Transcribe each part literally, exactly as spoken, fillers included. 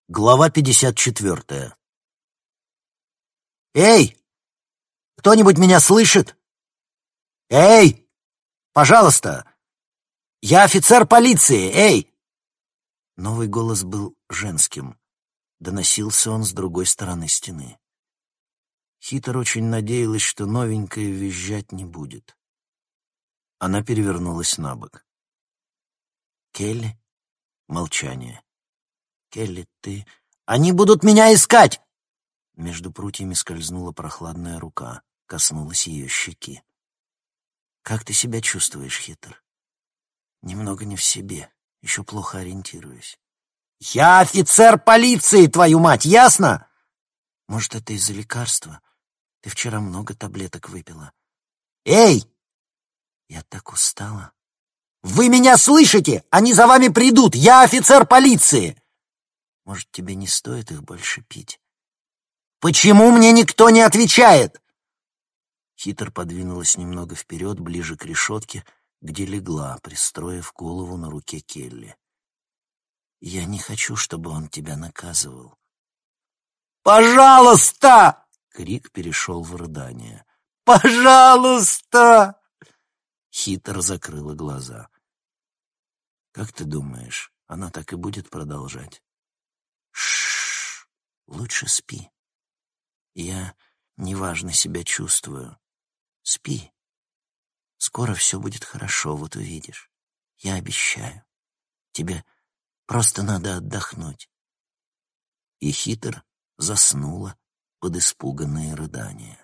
Глава пятьдесят четвертая. «Эй! Кто-нибудь меня слышит? Эй! Пожалуйста! Я офицер полиции! Эй!» Новый голос был женским. Доносился он с другой стороны стены. Хитр очень надеялась, что новенькая визжать не будет. Она перевернулась на бок. «Келли?» Молчание. «Келли, ты...» «Они будут меня искать!» Между прутьями скользнула прохладная рука, коснулась ее щеки. «Как ты себя чувствуешь, Хитр?» «Немного не в себе, еще плохо ориентируюсь». «Я офицер полиции, твою мать, ясно?» «Может, это из-за лекарства? Ты вчера много таблеток выпила». «Эй!» «Я так устала». «Вы меня слышите? Они за вами придут! Я офицер полиции!» «Может, тебе не стоит их больше пить?» «Почему мне никто не отвечает?» Хитр подвинулась немного вперед, ближе к решетке, где легла, пристроив голову на руке Келли. «Я не хочу, чтобы он тебя наказывал». «Пожалуйста!» — крик перешел в рыдание. «Пожалуйста!» Хитр закрыла глаза. «Как ты думаешь, она так и будет продолжать?» «Ш-ш-ш! Лучше спи. Я неважно себя чувствую. Спи. Скоро все будет хорошо, вот увидишь. Я обещаю. Тебе просто надо отдохнуть». И Хитр заснула под испуганные рыдания.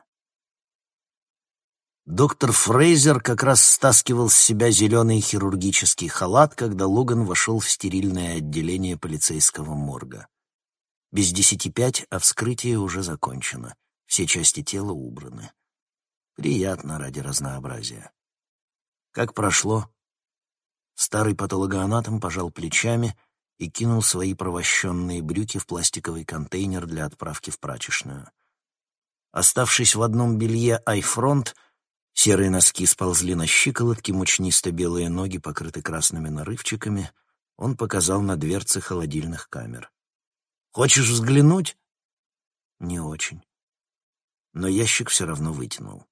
Доктор Фрейзер как раз стаскивал с себя зеленый хирургический халат, когда Логан вошел в стерильное отделение полицейского морга. Без десяти пять, а вскрытие уже закончено. Все части тела убраны. Приятно ради разнообразия. Как прошло? Старый патологоанатом пожал плечами и кинул свои провощенные брюки в пластиковый контейнер для отправки в прачечную. Оставшись в одном белье айфронт, серые носки сползли на щиколотки, мучнисто-белые ноги покрыты красными нарывчиками, он показал на дверцы холодильных камер. «Хочешь взглянуть?» «Не очень». Но ящик все равно вытянул.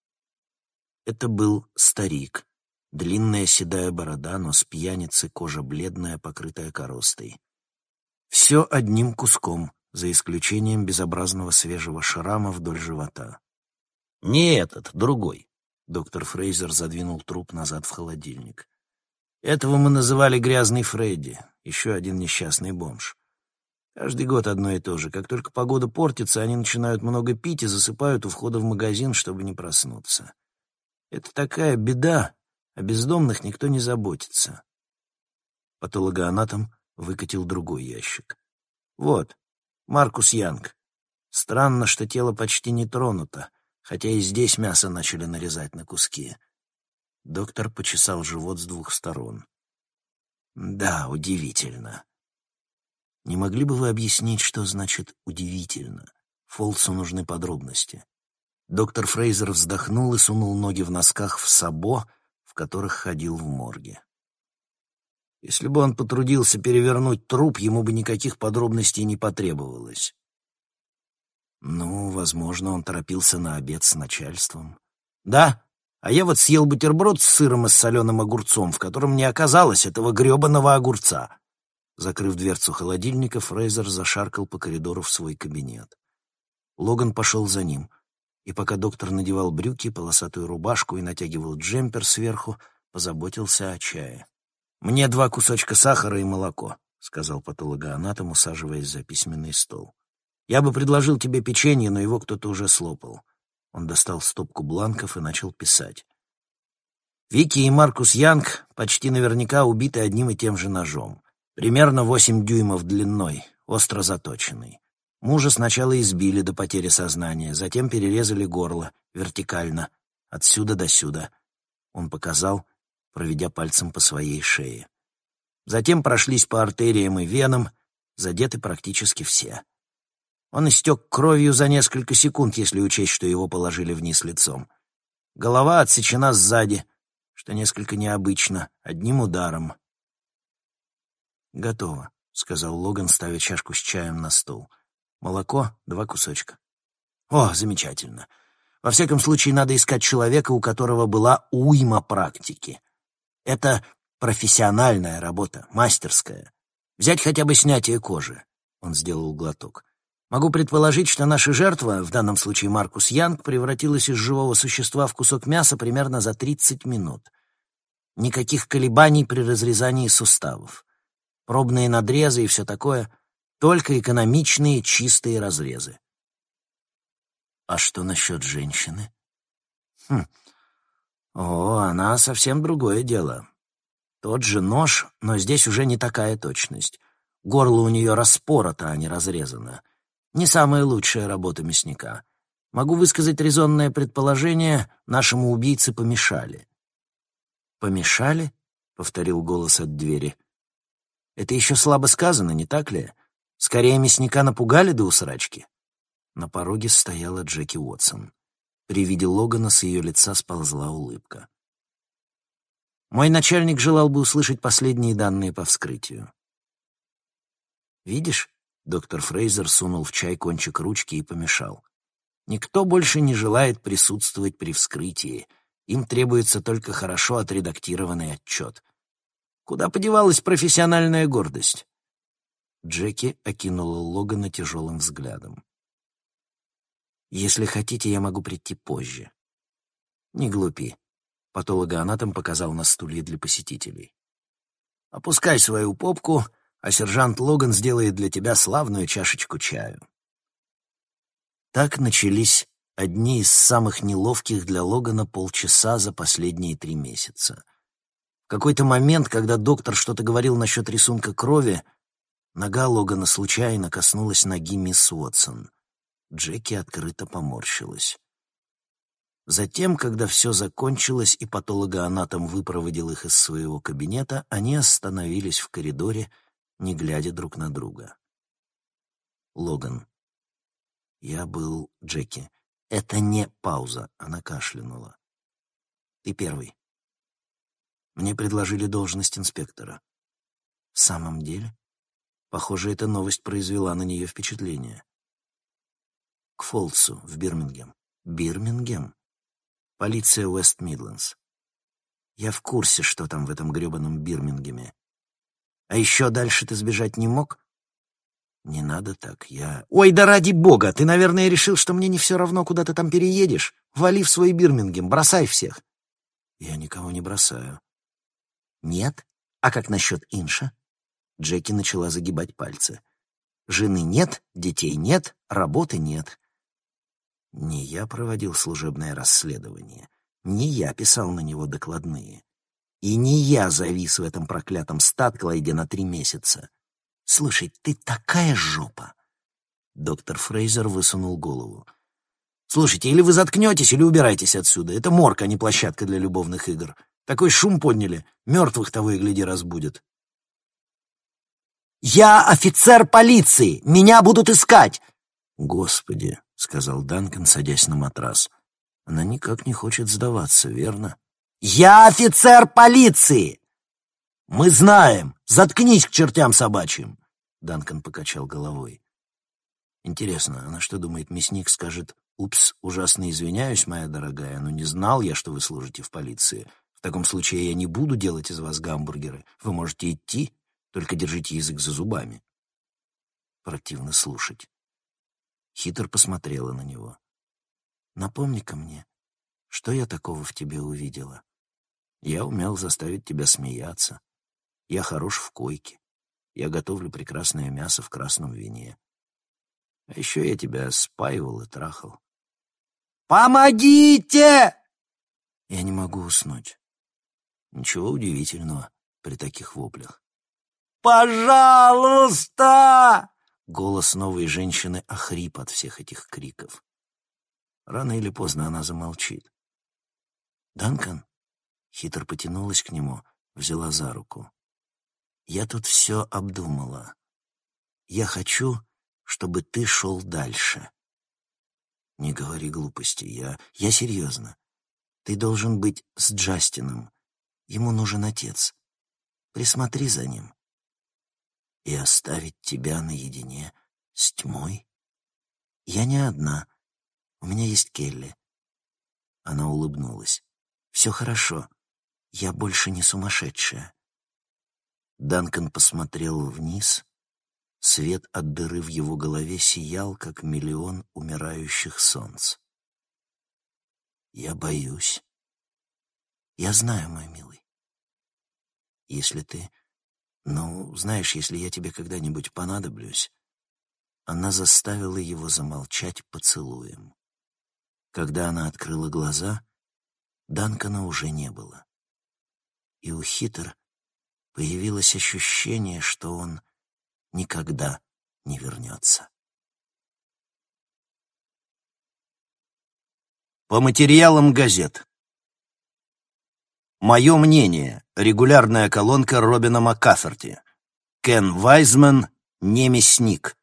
Это был старик. Длинная седая борода, нос пьяницы, кожа бледная, покрытая коростой. Все одним куском, за исключением безобразного свежего шрама вдоль живота. «Не этот, другой». Доктор Фрейзер задвинул труп назад в холодильник. «Этого мы называли грязный Фредди, еще один несчастный бомж. Каждый год одно и то же. Как только погода портится, они начинают много пить и засыпают у входа в магазин, чтобы не проснуться. Это такая беда, о бездомных никто не заботится». Патологоанатом выкатил другой ящик. «Вот, Маркус Янг. Странно, что тело почти не тронуто, хотя и здесь мясо начали нарезать на куски». Доктор почесал живот с двух сторон. «Да, удивительно. Не могли бы вы объяснить, что значит «удивительно»? Фолсу нужны подробности». Доктор Фрейзер вздохнул и сунул ноги в носках в сабо, в которых ходил в морге. Если бы он потрудился перевернуть труп, ему бы никаких подробностей не потребовалось. Ну, возможно, он торопился на обед с начальством. Да, а я вот съел бутерброд с сыром и с соленым огурцом, в котором не оказалось этого гребаного огурца. Закрыв дверцу холодильника, Фрейзер зашаркал по коридору в свой кабинет. Логан пошел за ним, и пока доктор надевал брюки, полосатую рубашку и натягивал джемпер сверху, позаботился о чае. «Мне два кусочка сахара и молоко», — сказал патологоанатом, усаживаясь за письменный стол. «Я бы предложил тебе печенье, но его кто-то уже слопал». Он достал стопку бланков и начал писать. «Вики и Маркус Янг почти наверняка убиты одним и тем же ножом. Примерно восемь дюймов длиной, остро заточенный. Мужа сначала избили до потери сознания, затем перерезали горло, вертикально, отсюда до сюда». Он показал, проведя пальцем по своей шее. Затем прошлись по артериям и венам, задеты практически все. Он истек кровью за несколько секунд, если учесть, что его положили вниз лицом. Голова отсечена сзади, что несколько необычно, одним ударом. «Готово», — сказал Логан, ставя чашку с чаем на стол. «Молоко — два кусочка». «О, замечательно. Во всяком случае, надо искать человека, у которого была уйма практики. Это профессиональная работа, мастерская. Взять хотя бы снятие кожи». Он сделал глоток. «Могу предположить, что наша жертва, в данном случае Маркус Янг, превратилась из живого существа в кусок мяса примерно за тридцать минут. Никаких колебаний при разрезании суставов. Пробные надрезы и все такое. Только экономичные чистые разрезы». «А что насчет женщины?» «Хм. О, она совсем другое дело. Тот же нож, но здесь уже не такая точность. Горло у нее распорото, а не разрезано. Не самая лучшая работа мясника. Могу высказать резонное предположение, нашему убийце помешали». «Помешали?» — повторил голос от двери. «Это еще слабо сказано, не так ли? Скорее мясника напугали до усрачки». На пороге стояла Джеки Уотсон. При виде Логана с ее лица сползла улыбка. «Мой начальник желал бы услышать последние данные по вскрытию». «Видишь?» — доктор Фрейзер сунул в чай кончик ручки и помешал. «Никто больше не желает присутствовать при вскрытии. Им требуется только хорошо отредактированный отчет. Куда подевалась профессиональная гордость?» Джеки окинула Логана тяжелым взглядом. «Если хотите, я могу прийти позже». «Не глупи». Патологоанатом показал на стулья для посетителей. «Опускай свою попку, а сержант Логан сделает для тебя славную чашечку чаю». Так начались одни из самых неловких для Логана полчаса за последние три месяца. В какой-то момент, когда доктор что-то говорил насчет рисунка крови, нога Логана случайно коснулась ноги мисс Уотсон. Джеки открыто поморщилась. Затем, когда все закончилось и патологоанатом выпроводил их из своего кабинета, они остановились в коридоре, не глядя друг на друга. Логан. Я был Джеки. Это не пауза, она кашлянула. Ты первый. Мне предложили должность инспектора. В самом деле? Похоже, эта новость произвела на нее впечатление. К Фолсу, в Бирмингем. Бирмингем? Полиция Уэст-Мидлендс. Я в курсе, что там в этом гребаном Бирмингеме. А еще дальше ты сбежать не мог? Не надо так, я... Ой, да ради бога! Ты, наверное, решил, что мне не все равно, куда ты там переедешь? Вали в свой Бирмингем, бросай всех. Я никого не бросаю. Нет? А как насчет Инша? Джеки начала загибать пальцы. Жены нет, детей нет, работы нет. Не я проводил служебное расследование, не я писал на него докладные. И не я завис в этом проклятом Статклайде на три месяца. Слушай, ты такая жопа. Доктор Фрейзер высунул голову. Слушайте, или вы заткнетесь, или убирайтесь отсюда. Это морг, а не площадка для любовных игр. Такой шум подняли, мертвых того и гляди разбудят. «Я офицер полиции! Меня будут искать!» «Господи!» — сказал Данкан, садясь на матрас. «Она никак не хочет сдаваться, верно?» «Я офицер полиции!» «Мы знаем! Заткнись к чертям собачьим!» Данкан покачал головой. «Интересно, она что думает, мясник скажет: «Упс, ужасно извиняюсь, моя дорогая, но не знал я, что вы служите в полиции. В таком случае я не буду делать из вас гамбургеры. Вы можете идти, только держите язык за зубами». Противно слушать. Хитр посмотрела на него. «Напомни-ка мне, что я такого в тебе увидела? Я умел заставить тебя смеяться. Я хорош в койке. Я готовлю прекрасное мясо в красном вине. А еще я тебя спаивал и трахал». «Помогите!» Я не могу уснуть. Ничего удивительного при таких воплях. «Пожалуйста!» Голос новой женщины охрип от всех этих криков. Рано или поздно она замолчит. «Данкан?» Хитр потянулась к нему, взяла за руку. «Я тут все обдумала. Я хочу, чтобы ты шел дальше». «Не говори глупости, я... я серьезно. Ты должен быть с Джастином. Ему нужен отец. Присмотри за ним». И оставить тебя наедине с тьмой? Я не одна. У меня есть Келли. Она улыбнулась. Все хорошо. Я больше не сумасшедшая. Данкан посмотрел вниз. Свет от дыры в его голове сиял, как миллион умирающих солнц. Я боюсь. Я знаю, мой милый. Если ты... Ну, знаешь, если я тебе когда-нибудь понадоблюсь... Она заставила его замолчать поцелуем. Когда она открыла глаза, Данкана уже не было. И у Хитер появилось ощущение, что он никогда не вернется. По материалам газет. Мое мнение. Регулярная колонка Робина Маккаферти. Кен Вайзман не мясник.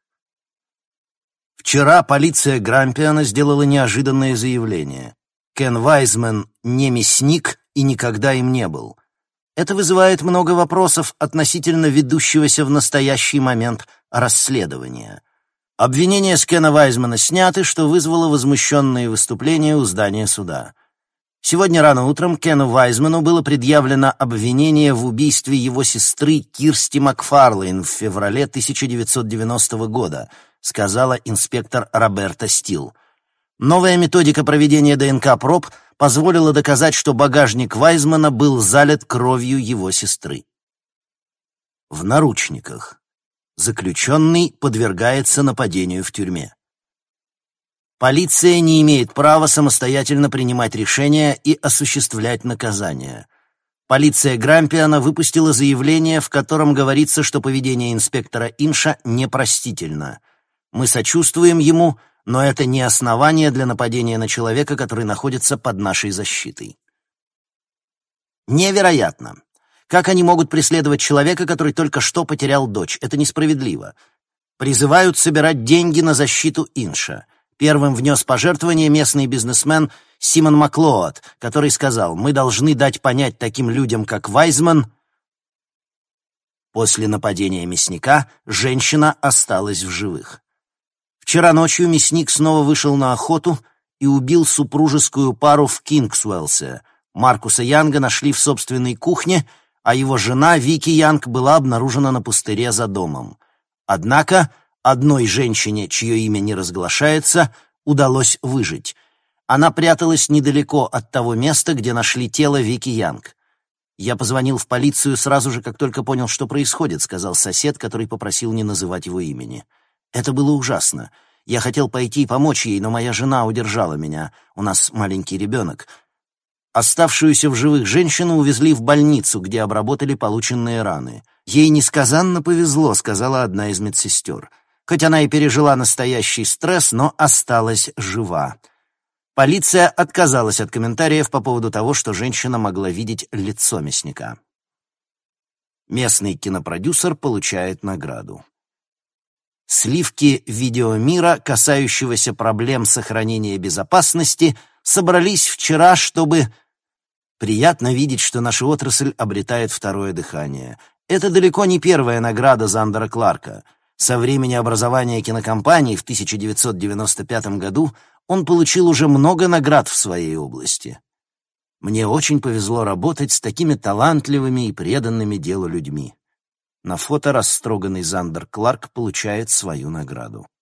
Вчера полиция Грампиана сделала неожиданное заявление. Кен Вайзман не мясник и никогда им не был. Это вызывает много вопросов относительно ведущегося в настоящий момент расследования. Обвинения с Кена Вайзмана сняты, что вызвало возмущенные выступления у здания суда. Сегодня рано утром Кену Вайзману было предъявлено обвинение в убийстве его сестры Кирсти Макфарлейн в феврале тысяча девятьсот девяностого года, сказала инспектор Роберта Стил. Новая методика проведения ДНК-проб позволила доказать, что багажник Вайзмана был залит кровью его сестры. В наручниках. Заключенный подвергается нападению в тюрьме. Полиция не имеет права самостоятельно принимать решения и осуществлять наказания. Полиция Грампиана выпустила заявление, в котором говорится, что поведение инспектора Инша непростительно. Мы сочувствуем ему, но это не основание для нападения на человека, который находится под нашей защитой. Невероятно. Как они могут преследовать человека, который только что потерял дочь? Это несправедливо. Призывают собирать деньги на защиту Инша. Первым внес пожертвование местный бизнесмен Симон Маклоад, который сказал: «Мы должны дать понять таким людям, как Вайзман». После нападения мясника женщина осталась в живых. Вчера ночью мясник снова вышел на охоту и убил супружескую пару в Кингсуэлсе. Маркуса Янга нашли в собственной кухне, а его жена Вики Янг была обнаружена на пустыре за домом. Однако одной женщине, чье имя не разглашается, удалось выжить. Она пряталась недалеко от того места, где нашли тело Вики Янг. «Я позвонил в полицию сразу же, как только понял, что происходит», — сказал сосед, который попросил не называть его имени. «Это было ужасно. Я хотел пойти и помочь ей, но моя жена удержала меня. У нас маленький ребенок». Оставшуюся в живых женщину увезли в больницу, где обработали полученные раны. «Ей несказанно повезло», — сказала одна из медсестер. Хоть она и пережила настоящий стресс, но осталась жива. Полиция отказалась от комментариев по поводу того, что женщина могла видеть лицо мясника. Местный кинопродюсер получает награду. Сливки видеомира, касающегося проблем сохранения безопасности, собрались вчера, чтобы... Приятно видеть, что наша отрасль обретает второе дыхание. Это далеко не первая награда Зандера Кларка. Со времени образования кинокомпании в тысяча девятьсот девяносто пятом году он получил уже много наград в своей области. Мне очень повезло работать с такими талантливыми и преданными делу людьми. На фото растроганный Зандер Кларк получает свою награду.